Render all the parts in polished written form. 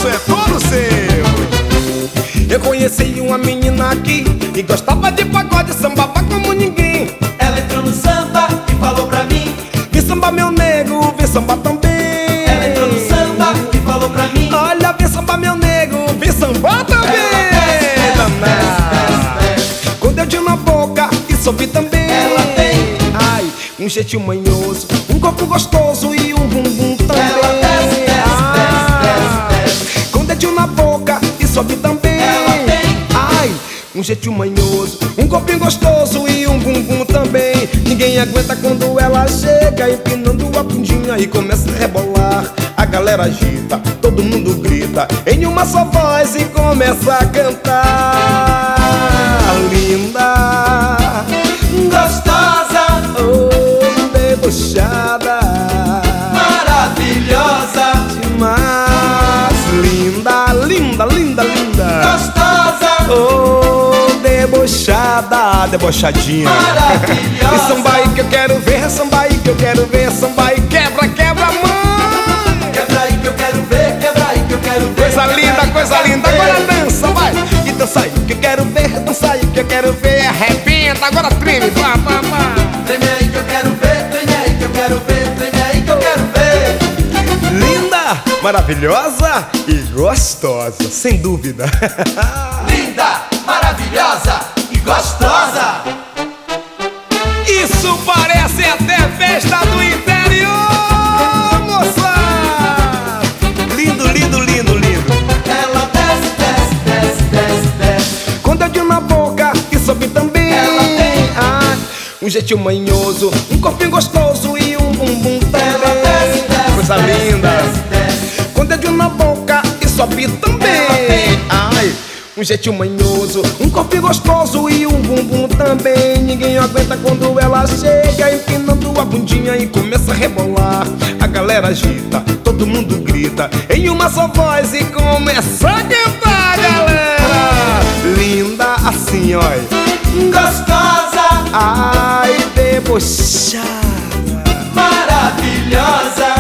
espaço é todo seu. Eu conheci uma menina aqui e gostava de pagode, sambava como ninguém. Ela entrou no samba e falou pra mim: vem samba meu nego, vem samba também. Ela entrou no samba e falou pra mim: olha, vem samba meu nego, vem samba também. Quando eu tinha na boca e soube também. Ela tem um jeitinho manhoso, um corpo gostoso e um bumbum também. Ela desce. Com dedinho na boca e sobe também. Ela tem um jeitinho manhoso, um corpinho gostoso e um bumbum também. Ninguém aguenta quando ela chega empinando a bundinha e começa a rebolar. A galera agita, todo mundo grita em uma só voz e começa a cantar. Linda, gostosa, debochada, maravilhosa, demais. Linda, linda, linda, linda, gostosa, debochada, debochadinha, maravilhosa. E samba aí que eu quero ver, samba aí que eu quero ver, samba aí quebra, quebra, mãe. Quebra aí que eu quero ver, quebra aí que eu quero ver. Coisa linda, coisa linda, agora dança, vai. E dança aí que eu quero ver, dança aí que eu quero ver. Arrebenta, agora treme, vá, vá, vá. Treme aí que eu quero ver, treme aí que eu quero ver, treme aí que eu quero ver. Linda, maravilhosa e gostosa, sem dúvida. Linda, maravilhosa e gostosa. Isso parece até festa do interior, moça. Lindo, lindo, lindo, lindo. Ela desce, desce, desce, desce, desce. Com dedinho na boca e sobe também. Ela tem um jeitinho manhoso, um corpinho gostoso e um bumbum também. Ela desce, desce, coisa desce, linda. desce, desce. Com dedinho na boca e sobe também. Ela tem um jeitinho manhoso, um corpinho gostoso e um bumbum também. Ninguém aguenta quando ela chega empinando a bundinha e começa a rebolar. A galera agita, todo mundo grita em uma só voz e começa a cantar, galera. Linda assim, olha, gostosa, debochada, maravilhosa,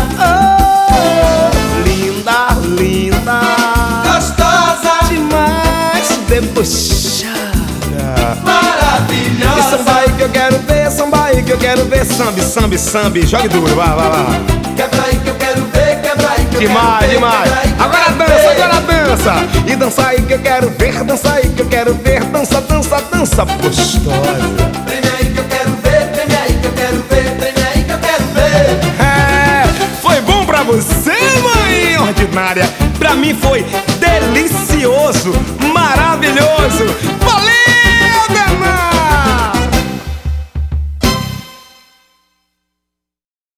linda, linda, gostosa, demais, debochada, maravilhosa. E samba aí que eu quero ver, samba aí que eu quero ver. Sambi, sambi, sambi, jogue duro, vai, vai, vai. Quebra aí que eu quero ver, quebra aí que eu Demais, quero ver. demais. Quebra aí que eu Agora quero dança, ver. agora dança. E dança aí que eu quero ver, dança aí que eu quero ver. Dança, dança, dança gostosa. Treme aí que eu quero ver, treme aí que eu quero ver, treme aí que eu quero ver. Foi bom pra você, mãe ordinária? Pra mim foi delicioso, maravilhoso.